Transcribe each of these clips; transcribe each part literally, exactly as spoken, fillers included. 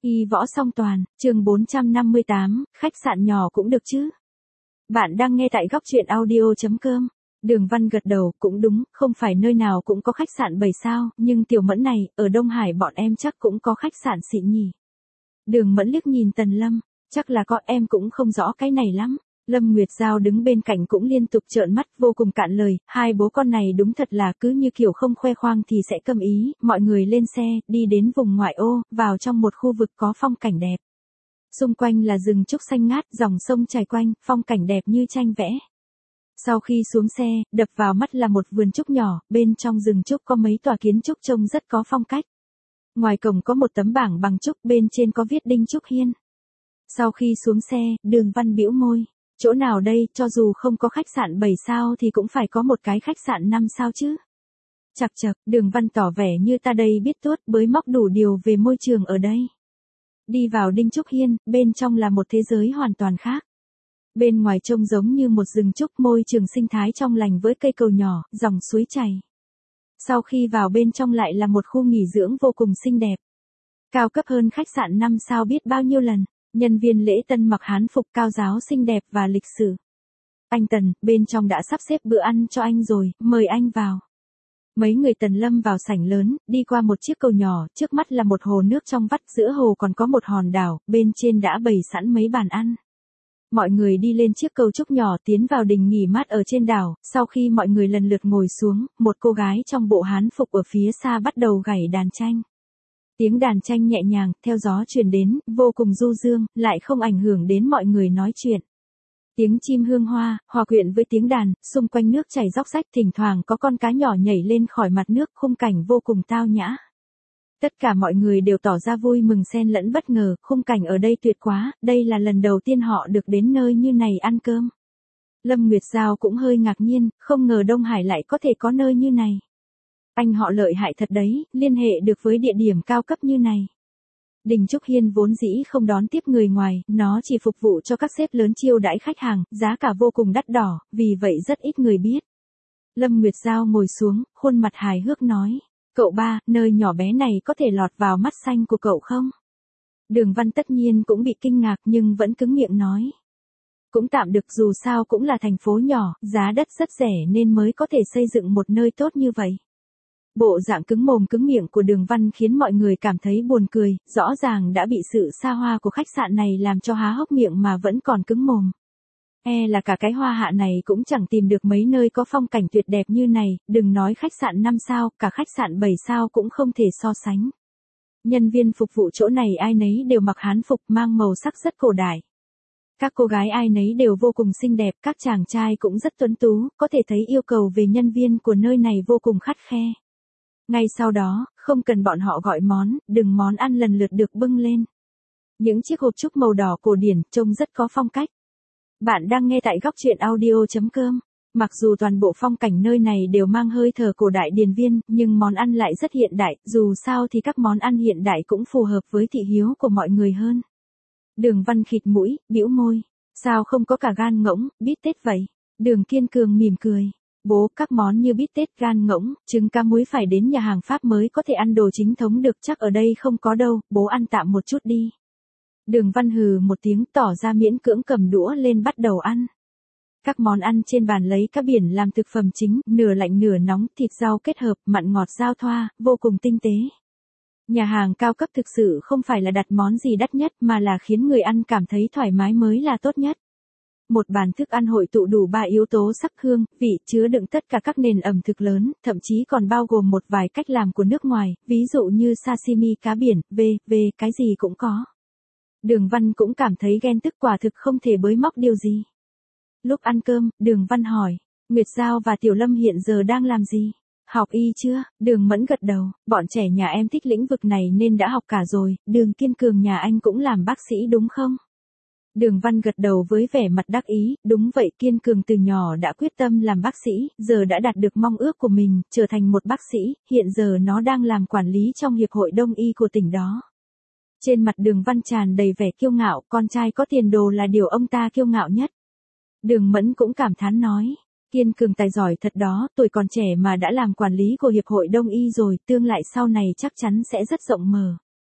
Y võ song toàn, chương bốn trăm năm mươi tám, khách sạn nhỏ cũng được chứ. Bạn đang nghe tại góc truyện audio chấm com. Đường Văn gật đầu, cũng đúng, không phải nơi nào cũng có khách sạn bảy sao, nhưng Tiểu Mẫn này, ở Đông Hải bọn em chắc cũng có khách sạn xịn nhỉ. Đường Mẫn liếc nhìn Tần Lâm, chắc là có, em cũng không rõ cái này lắm. Lâm Nguyệt Giao đứng bên cạnh cũng liên tục trợn mắt vô cùng cạn lời, hai bố con này đúng thật là cứ như kiểu không khoe khoang thì sẽ câm ý, mọi người lên xe, đi đến vùng ngoại ô, vào trong một khu vực có phong cảnh đẹp. Xung quanh là rừng trúc xanh ngát, dòng sông chảy quanh, phong cảnh đẹp như tranh vẽ. Sau khi xuống xe, đập vào mắt là một vườn trúc nhỏ, bên trong rừng trúc có mấy tòa kiến trúc trông rất có phong cách. Ngoài cổng có một tấm bảng bằng trúc, bên trên có viết Đinh Trúc Hiên. Sau khi xuống xe, Đường Văn bĩu môi. Chỗ nào đây, cho dù không có khách sạn bảy sao thì cũng phải có một cái khách sạn năm sao chứ. Chậc chậc, Đường Văn tỏ vẻ như ta đây biết tuốt bới móc đủ điều về môi trường ở đây. Đi vào Đinh Trúc Hiên, bên trong là một thế giới hoàn toàn khác. Bên ngoài trông giống như một rừng trúc, môi trường sinh thái trong lành với cây cầu nhỏ, dòng suối chảy. Sau khi vào bên trong lại là một khu nghỉ dưỡng vô cùng xinh đẹp. Cao cấp hơn khách sạn năm sao biết bao nhiêu lần. Nhân viên lễ tân mặc hán phục cao giáo xinh đẹp và lịch sự. Anh Tần, bên trong đã sắp xếp bữa ăn cho anh rồi, mời anh vào. Mấy người Tần Lâm vào sảnh lớn, đi qua một chiếc cầu nhỏ, trước mắt là một hồ nước trong vắt, giữa hồ còn có một hòn đảo, bên trên đã bày sẵn mấy bàn ăn. Mọi người đi lên chiếc cầu trúc nhỏ tiến vào đình nghỉ mát ở trên đảo, sau khi mọi người lần lượt ngồi xuống, một cô gái trong bộ hán phục ở phía xa bắt đầu gảy đàn tranh. Tiếng đàn tranh nhẹ nhàng, theo gió truyền đến, vô cùng du dương, lại không ảnh hưởng đến mọi người nói chuyện. Tiếng chim hương hoa, hòa quyện với tiếng đàn, xung quanh nước chảy róc rách, thỉnh thoảng có con cá nhỏ nhảy lên khỏi mặt nước, khung cảnh vô cùng tao nhã. Tất cả mọi người đều tỏ ra vui mừng xen lẫn bất ngờ, khung cảnh ở đây tuyệt quá, đây là lần đầu tiên họ được đến nơi như này ăn cơm. Lâm Nguyệt Giao cũng hơi ngạc nhiên, không ngờ Đông Hải lại có thể có nơi như này. Anh họ lợi hại thật đấy, liên hệ được với địa điểm cao cấp như này. Đình Trúc Hiên vốn dĩ không đón tiếp người ngoài, nó chỉ phục vụ cho các sếp lớn chiêu đãi khách hàng, giá cả vô cùng đắt đỏ, vì vậy rất ít người biết. Lâm Nguyệt Giao ngồi xuống, khuôn mặt hài hước nói, cậu ba, nơi nhỏ bé này có thể lọt vào mắt xanh của cậu không? Đường Văn tất nhiên cũng bị kinh ngạc nhưng vẫn cứng miệng nói. Cũng tạm được, dù sao cũng là thành phố nhỏ, giá đất rất rẻ nên mới có thể xây dựng một nơi tốt như vậy. Bộ dạng cứng mồm cứng miệng của Đường Văn khiến mọi người cảm thấy buồn cười, rõ ràng đã bị sự xa hoa của khách sạn này làm cho há hốc miệng mà vẫn còn cứng mồm. E là cả cái Hoa Hạ này cũng chẳng tìm được mấy nơi có phong cảnh tuyệt đẹp như này, đừng nói khách sạn năm sao, cả khách sạn bảy sao cũng không thể so sánh. Nhân viên phục vụ chỗ này ai nấy đều mặc hán phục mang màu sắc rất cổ đại. Các cô gái ai nấy đều vô cùng xinh đẹp, các chàng trai cũng rất tuấn tú, có thể thấy yêu cầu về nhân viên của nơi này vô cùng khắt khe. Ngay sau đó, không cần bọn họ gọi món, từng món ăn lần lượt được bưng lên. Những chiếc hộp trúc màu đỏ cổ điển trông rất có phong cách. Bạn đang nghe tại góc truyện audio chấm com. Mặc dù toàn bộ phong cảnh nơi này đều mang hơi thở cổ đại điền viên, nhưng món ăn lại rất hiện đại, dù sao thì các món ăn hiện đại cũng phù hợp với thị hiếu của mọi người hơn. Đường Văn khịt mũi, bĩu môi. Sao không có cả gan ngỗng, bít tết vậy? Đường Kiên Cường mỉm cười. Bố, các món như bít tết, gan ngỗng, trứng cá muối phải đến nhà hàng Pháp mới có thể ăn đồ chính thống được, chắc ở đây không có đâu, bố ăn tạm một chút đi. Đường Văn hừ một tiếng tỏ ra miễn cưỡng cầm đũa lên bắt đầu ăn. Các món ăn trên bàn lấy cá biển làm thực phẩm chính, nửa lạnh nửa nóng, thịt rau kết hợp, mặn ngọt giao thoa, vô cùng tinh tế. Nhà hàng cao cấp thực sự không phải là đặt món gì đắt nhất mà là khiến người ăn cảm thấy thoải mái mới là tốt nhất. Một bàn thức ăn hội tụ đủ ba yếu tố sắc hương, vị, chứa đựng tất cả các nền ẩm thực lớn, thậm chí còn bao gồm một vài cách làm của nước ngoài, ví dụ như sashimi cá biển, về, về, cái gì cũng có. Đường Văn cũng cảm thấy ghen tức, quả thực không thể bới móc điều gì. Lúc ăn cơm, Đường Văn hỏi, Nguyệt Giao và Tiểu Lâm hiện giờ đang làm gì? Học y chưa? Đường Mẫn gật đầu, bọn trẻ nhà em thích lĩnh vực này nên đã học cả rồi, Đường Kiên Cường nhà anh cũng làm bác sĩ đúng không? Đường Văn gật đầu với vẻ mặt đắc ý, đúng vậy, Kiên Cường từ nhỏ đã quyết tâm làm bác sĩ, giờ đã đạt được mong ước của mình, trở thành một bác sĩ, hiện giờ nó đang làm quản lý trong Hiệp hội Đông y của tỉnh đó. Trên mặt Đường Văn tràn đầy vẻ kiêu ngạo, con trai có tiền đồ là điều ông ta kiêu ngạo nhất. Đường Mẫn cũng cảm thán nói, Kiên Cường tài giỏi thật đó, tuổi còn trẻ mà đã làm quản lý của Hiệp hội Đông y rồi, tương lai sau này chắc chắn sẽ rất rộng mở.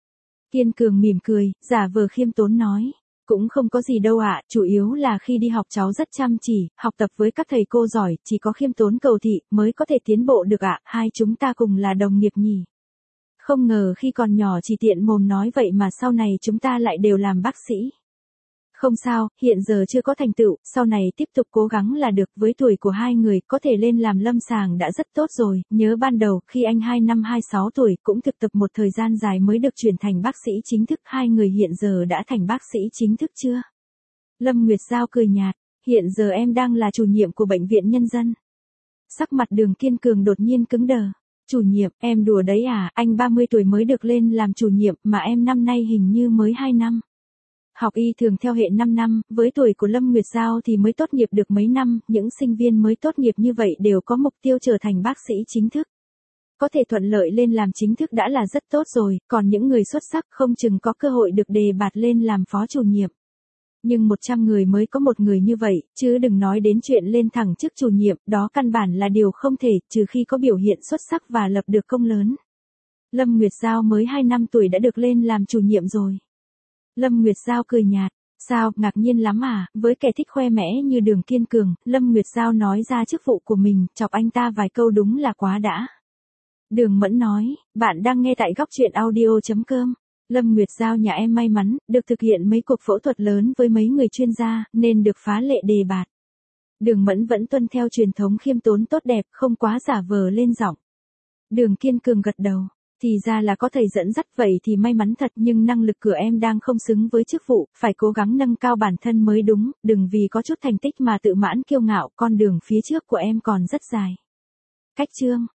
Kiên Cường mỉm cười, giả vờ khiêm tốn nói. Cũng không có gì đâu ạ, chủ yếu là khi đi học cháu rất chăm chỉ, học tập với các thầy cô giỏi, chỉ có khiêm tốn cầu thị mới có thể tiến bộ được ạ, hai chúng ta cùng là đồng nghiệp nhỉ. Không ngờ khi còn nhỏ chỉ tiện mồm nói vậy mà sau này chúng ta lại đều làm bác sĩ. Không sao, hiện giờ chưa có thành tựu, sau này tiếp tục cố gắng là được, với tuổi của hai người có thể lên làm lâm sàng đã rất tốt rồi, nhớ ban đầu khi anh hai năm hai mươi sáu tuổi cũng thực tập một thời gian dài mới được chuyển thành bác sĩ chính thức, hai người hiện giờ đã thành bác sĩ chính thức chưa? Lâm Nguyệt Giao cười nhạt, hiện giờ em đang là chủ nhiệm của bệnh viện nhân dân. Sắc mặt Đường Kiên Cường đột nhiên cứng đờ. Chủ nhiệm, em đùa đấy à, anh ba mươi tuổi mới được lên làm chủ nhiệm mà em năm nay hình như mới hai năm. Học y thường theo hệ năm năm, với tuổi của Lâm Nguyệt Giao thì mới tốt nghiệp được mấy năm, những sinh viên mới tốt nghiệp như vậy đều có mục tiêu trở thành bác sĩ chính thức. Có thể thuận lợi lên làm chính thức đã là rất tốt rồi, còn những người xuất sắc không chừng có cơ hội được đề bạt lên làm phó chủ nhiệm. Nhưng một trăm người mới có một người như vậy, chứ đừng nói đến chuyện lên thẳng chức chủ nhiệm, đó căn bản là điều không thể, trừ khi có biểu hiện xuất sắc và lập được công lớn. Lâm Nguyệt Giao mới hai năm tuổi đã được lên làm chủ nhiệm rồi. Lâm Nguyệt Giao cười nhạt, sao, ngạc nhiên lắm à, với kẻ thích khoe mẽ như Đường Kiên Cường, Lâm Nguyệt Giao nói ra chức vụ của mình, chọc anh ta vài câu đúng là quá đã. Đường Mẫn nói, bạn đang nghe tại góc truyện audio chấm com. Lâm Nguyệt Giao nhà em may mắn, được thực hiện mấy cuộc phẫu thuật lớn với mấy người chuyên gia, nên được phá lệ đề bạt. Đường Mẫn vẫn tuân theo truyền thống khiêm tốn tốt đẹp, không quá giả vờ lên giọng. Đường Kiên Cường gật đầu. Thì ra là có thầy dẫn dắt, vậy thì may mắn thật, nhưng năng lực của em đang không xứng với chức vụ, phải cố gắng nâng cao bản thân mới đúng, đừng vì có chút thành tích mà tự mãn kiêu ngạo, con đường phía trước của em còn rất dài. Cách chương